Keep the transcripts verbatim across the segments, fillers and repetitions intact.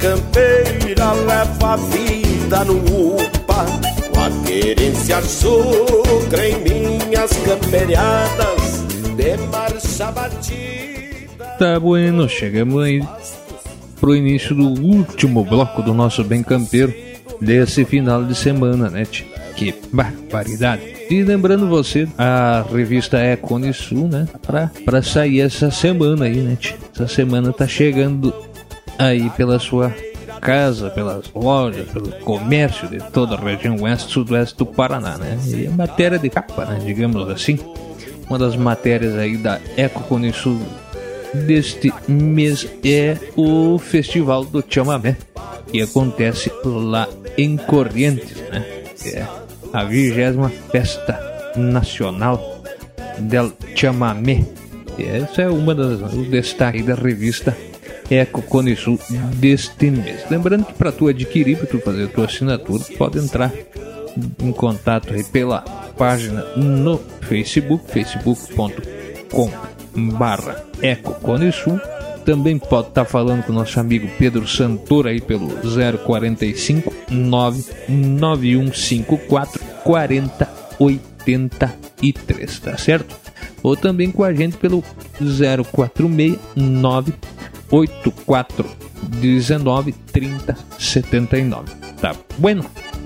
campeira leva a vida no upa, com a querência sucra em minhas camperiadas de marcha batida. Tá bueno, chegamos aí pro início do último bloco do nosso Bem Campeiro desse final de semana, né, tia? Que barbaridade! E lembrando você, a revista Eco Unisul, né, pra, pra sair essa semana aí, né, tia? Essa semana tá chegando aí pela sua casa, pelas lojas, pelo comércio de toda a região oeste e sudoeste do Paraná, né? E a matéria de capa, né, digamos assim, uma das matérias aí da Eco Unisul deste mês é o Festival do Chamamé, que acontece lá em Corrientes, né? É a vigésima Festa Nacional del Chamamé. Essa é uma das o destaque da revista Eco Unisul deste mês. Lembrando que para tu adquirir, para tu fazer a tua assinatura, pode entrar em contato aí pela página no Facebook, facebook ponto com barra Eco Unisul. Também pode estar falando com o nosso amigo Pedro Santoro aí pelo zero quarenta e cinco, nove nove um cinco quatro, quarenta, oitenta e três, tá certo? Ou também com a gente pelo zero quatro seis, nove oito quatro, dezenove, trinta, setenta e nove. Tá bueno?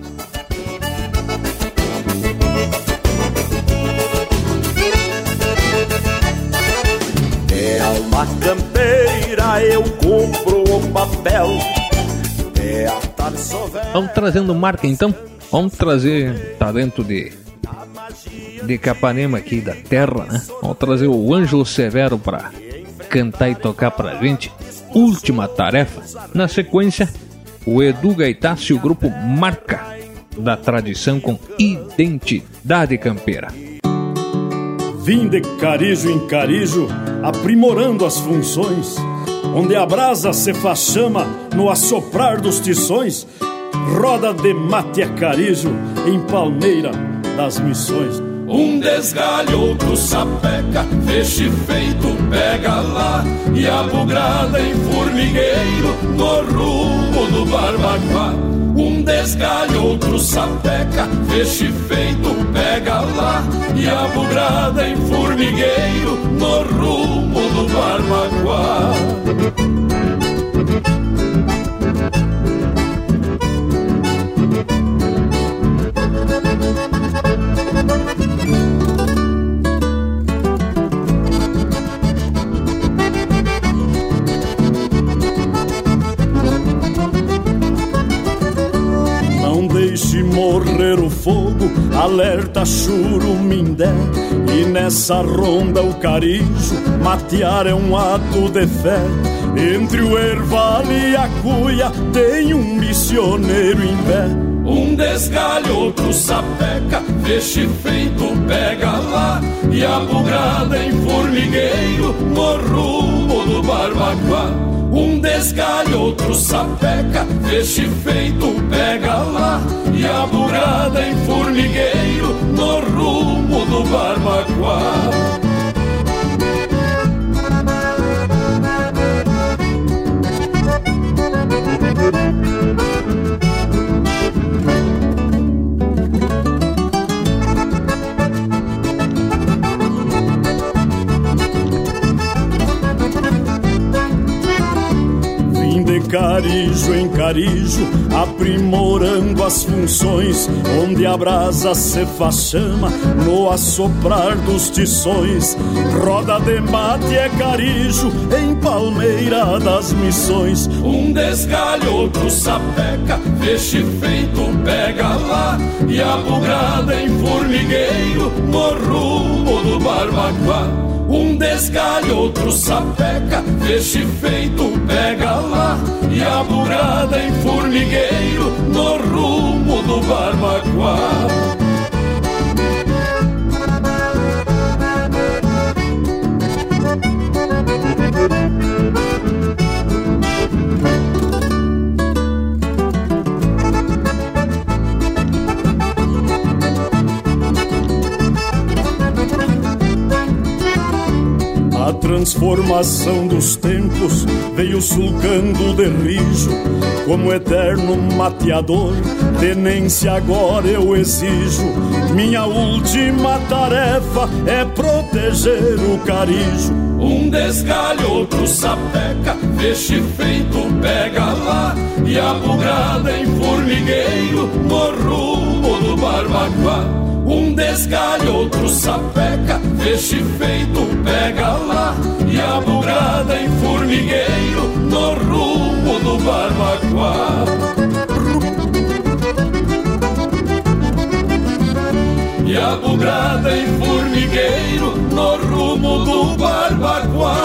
É alma campeira, eu cumpro o papel. É a tarsovel. Vamos trazendo marca então? Vamos trazer talento de de Capanema aqui da terra, né? Vamos trazer o Ângelo Severo pra cantar e tocar pra gente. Última Tarefa. Na sequência, o Edu Gaitassi e o grupo Marca da Tradição com Identidade Campeira. Vim de carijo em carijo, aprimorando as funções, onde a brasa se faz chama no assoprar dos tições, roda de mate a carijo em Palmeira das Missões. Um desgalho, outro sapeca, feixe feito, pega lá, e a bugrada em formigueiro, no rumo do Barbacoa. Um desgalho, outro sapeca, feixe feito, pega lá, e a bugrada em formigueiro, no rumo do Barbacoa. Deixe morrer o fogo, alerta churumindé. E nessa ronda o carijo, matear é um ato de fé. Entre o erval e a cuia tem um missioneiro em pé. Um desgalho, outro sapeca, feixe feito, pega lá, e a bugrada em formigueiro, no rumo do Barbacoa. Um desgalho, outro sapeca, feixe feito, pega lá, e a bugrada em formigueiro, no rumo do Barbacoa. Carijo em carijo, aprimorando as funções, onde a brasa se faz chama no assoprar dos tições. Roda de mate é carijo em Palmeira das Missões. Um desgalho, outro sapeca, feixe feito, pega lá, e a bugrada em formigueiro, no rumo do Barbacoa. Um desgalho, outro sapeca, feixe feito, pega lá, e a bugrada em formigueiro, no rumo do Barbacoa. transformação dos tempos veio sulcando de rijo. Como eterno mateador, tenência agora eu exijo. Minha última tarefa é proteger o carijo. Um desgalho, outro sapeca, feixe feito pega lá, e a bugrada em formigueiro no rumo do Barbacoa. Um desgalho, outro sapeca, feixe feito pega lá, e a bugrada em formigueiro no rumo do Barbacoa. E a bugrada em formigueiro no rumo do Barbacoa.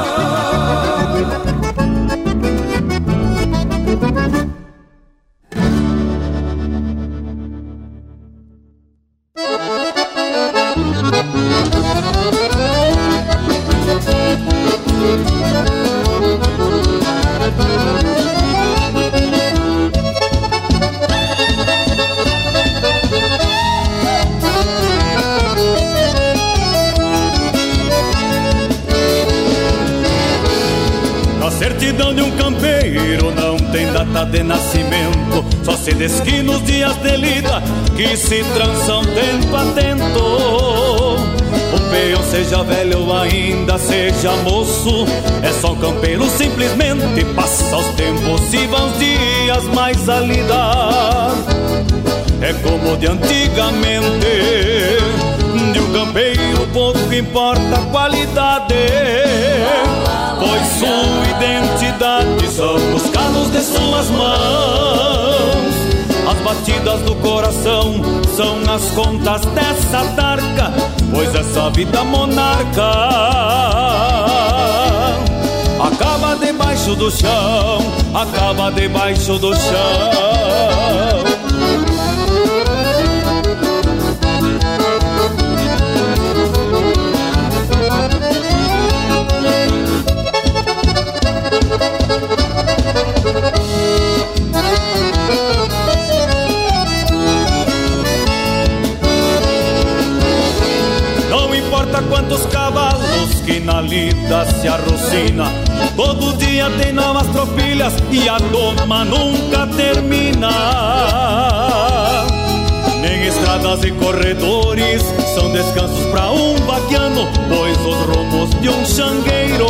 Certidão de um campeiro não tem data de nascimento, só se desquina os dias de lida que se trançam tempo a tempo. O peão seja velho ou ainda seja moço, é só um campeiro simplesmente passa os tempos e vão os dias mais a lidar. É como de antigamente, de um campeiro pouco importa a qualidade, pois sua identidade são os calos de suas mãos. As batidas do coração são as contas dessa tarca, pois essa vida monarca acaba debaixo do chão, acaba debaixo do chão. Não importa quantos cavalos que na lida se arrocina, todo dia tem novas tropilhas e a doma nunca termina. Nem estradas e corredores são descansos pra um vaquiano, pois os rumos de um xangueiro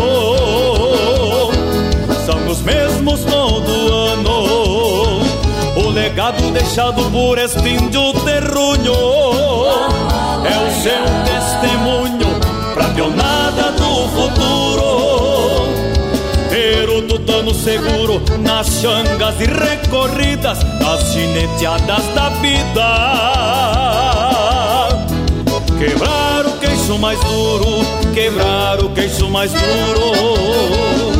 são os mesmos todo ano. O legado deixado por este índio terruño é o seu testemunho pra pionada do futuro. Ter o tutano seguro nas xangas e recorridas, nas gineteadas da vida. Quebrar o queixo mais duro, quebrar o queixo mais duro.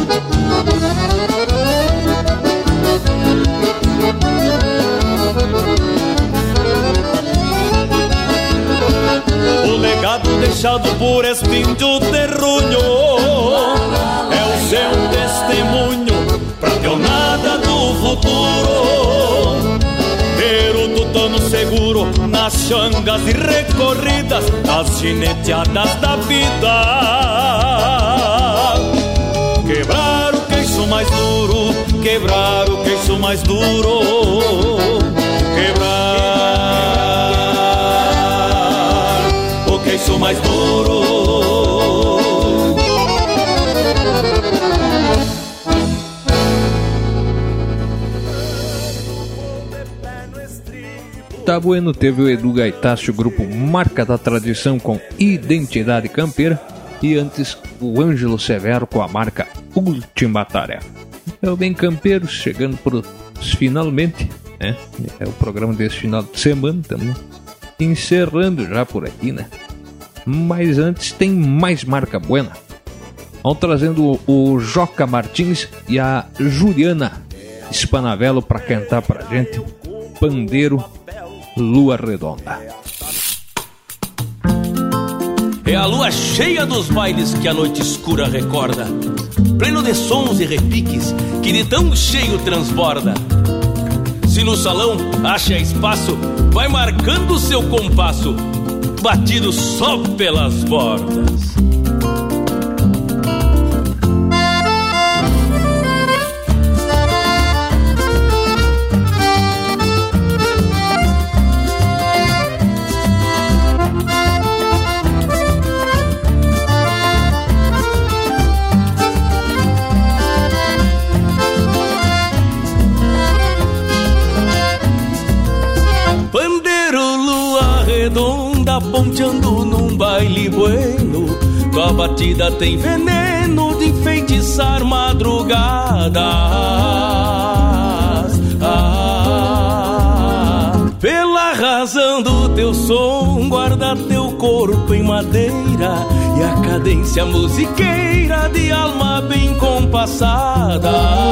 O legado deixado por este índio terruño é o seu testemunho pra pionada do futuro. Ter o tutano seguro nas xangas e recorridas, nas gineteadas da vida. Quebrar o queixo mais duro, quebrar o queixo mais duro. Quebrar o queixo mais duro. Tá bueno, teve o Edu Gaitaço, o grupo Marca da Tradição com Identidade Campeira, e antes o Ângelo Severo com a marca Última Tarefa. É o Bem Campeiro chegando para os finalmente, né? É o programa desse final de semana, estamos encerrando já por aqui, né? Mas antes tem mais marca buena. Vamos trazendo o Joca Martins e a Juliana Spanavello para cantar pra gente Pandeiro Lua Redonda. É a lua cheia dos bailes que a noite escura recorda, pleno de sons e repiques que de tão cheio transborda. Se no salão acha espaço, vai marcando seu compasso, batido só pelas bordas. batida tem veneno de enfeitiçar madrugadas. Ah, pela razão do teu som, guarda teu corpo em madeira e a cadência musiqueira de alma bem compassada.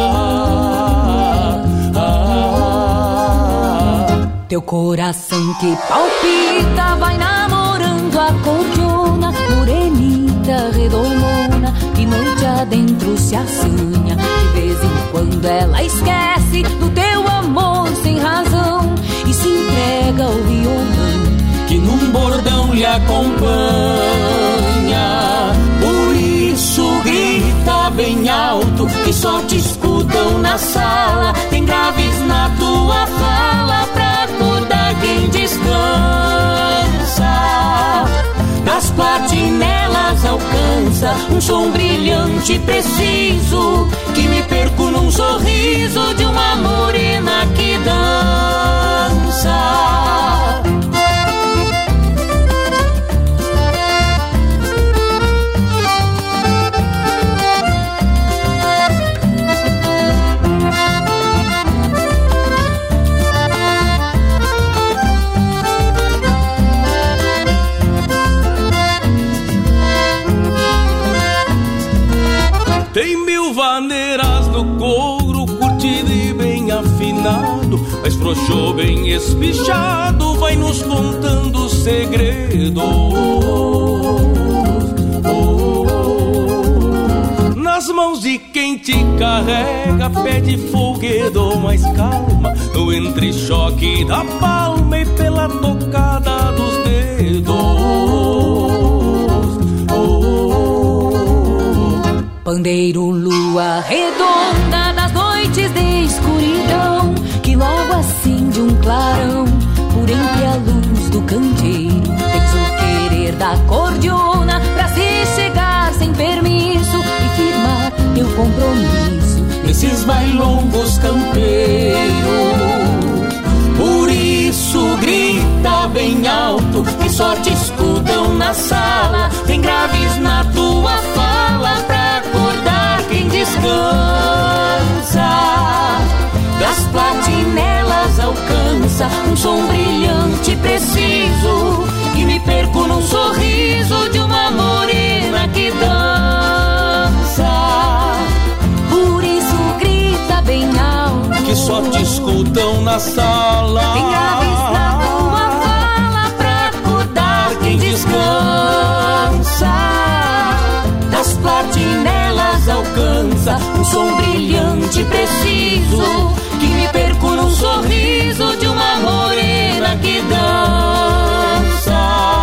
Ah, teu coração que palpita vai namorando a cordiona, morenita, redomona, de noite adentro se assanha. De vez em quando ela esquece do teu amor sem razão e se entrega ao violão que num bordão lhe acompanha. Por isso grita bem alto que só te escutam na sala. Tem graves na tua fala pra acordar quem descansa. Das platinelas alcança um som brilhante e preciso, que me perco num sorriso de uma morena que dança. Tem mil vaneiras no couro, curtido e bem afinado, mas frouxou bem espichado, vai nos contando segredos. Oh, nas mãos de quem te carrega, pede folguedo mais calma, no entrechoque da palma e pela tocada dos dedos. Pandeiro, lua redonda das noites de escuridão, que logo acende um clarão por entre a luz do candeeiro. Tens o querer da cordiona pra se chegar sem permisso e firmar teu compromisso nesses bailongos campeiros. Por isso grita bem alto que só te escutam na sala. Tem graves na tua fala pra acordar quem descansa. Das platinelas alcança um som brilhante e preciso, que me perco num sorriso de uma morena que dança. Por isso grita bem alto que só te escutam na sala. Tem graves na tua fala pra acordar quem descansa. Das platinelas alcança um som brilhante e preciso, que me perco num sorriso de uma morena que dança.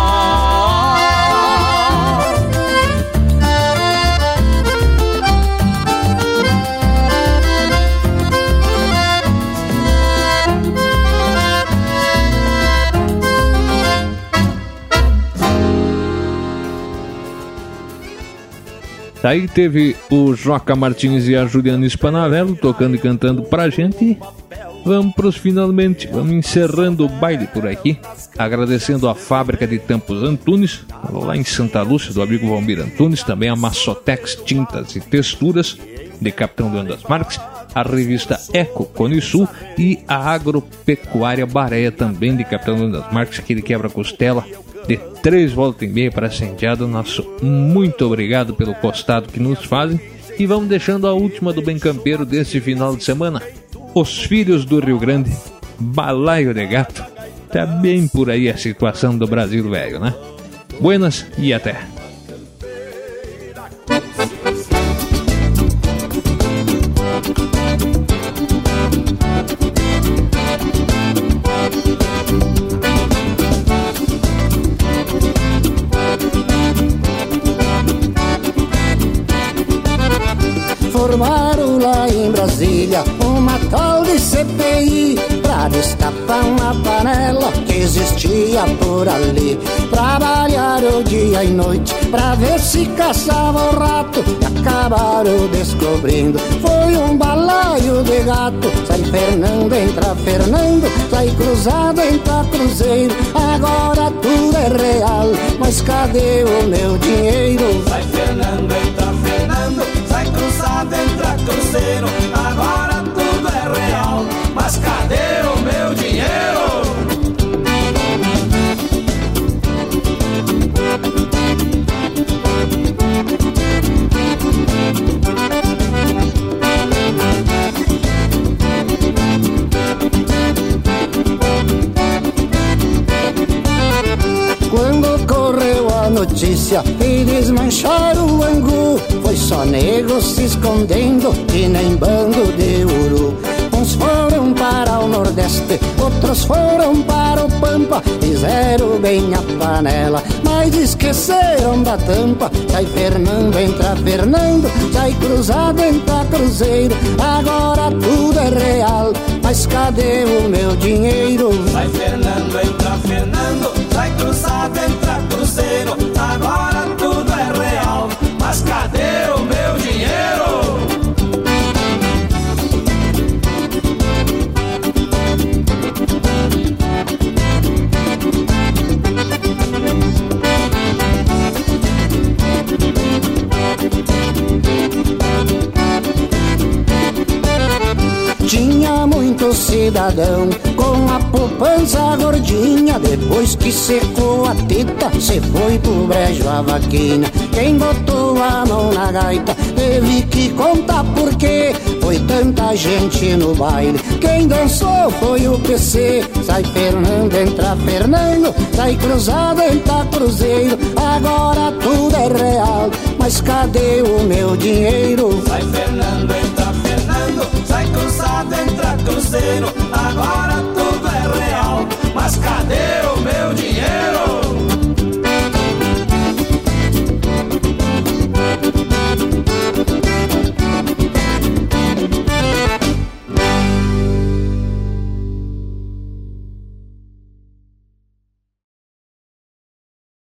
Daí teve o Joca Martins e a Juliana Spanarello tocando e cantando pra gente. Vamos pros finalmente, vamos encerrando o baile por aqui, agradecendo a fábrica de Tampos Antunes, lá em Santa Lúcia, do amigo Valmir Antunes, também a Massotex Tintas e Texturas, de Capitão Leandro das Marques, a revista Eco Cone Sul e a Agropecuária Baréia, também de Capitão Leandro das Marques, aquele quebra-costela de três voltas e meia para Senteado. Nosso muito obrigado pelo costado que nos fazem. E vamos deixando a última do Bem Campeiro desse final de semana. Os Filhos do Rio Grande, Balaio de Gato. Tá bem por aí a situação do Brasil velho, né? Buenas e até. Formaram lá em Brasília uma tal de C P I pra destapar uma panela que existia por ali. Trabalharam dia e noite pra ver se caçava o rato e acabaram descobrindo foi um balaio de gato. Sai Fernando, entra Fernando, sai cruzado, entra cruzeiro. Agora tudo é real, mas cadê o meu dinheiro? Sai Fernando, entra Fernando, sai cruzado, entra cruzeiro. Agora tudo é real, mas cadê o meu dinheiro? Quando correu a notícia e desmancharam o angu, foi só negros se escondendo que nem bando de uru. Uns foram para o Nordeste, outros foram para o Pampa, fizeram bem a panela, mas esqueceram da tampa. Sai Fernando, entra Fernando, sai cruzado, entra cruzeiro. Agora tudo é real, mas cadê o meu dinheiro? Sai Fernando, entra Fernando, sai cruzado, entra cruzeiro. Agora tudo é real, mas cadê o meu dinheiro? Tinha muito cidadão com a poupança gordinha. Depois que secou a teta, cê foi pro brejo a vaquinha. Quem botou a mão na gaita teve que contar porque foi tanta gente no baile. Quem dançou foi o P C. Sai Fernando, entra Fernando, sai cruzado, entra cruzeiro. Agora tudo é real, mas cadê o meu dinheiro? Sai Fernando, entra Fernando, sai cruzado, entra cruzeiro. Agora tudo é real, mas cadê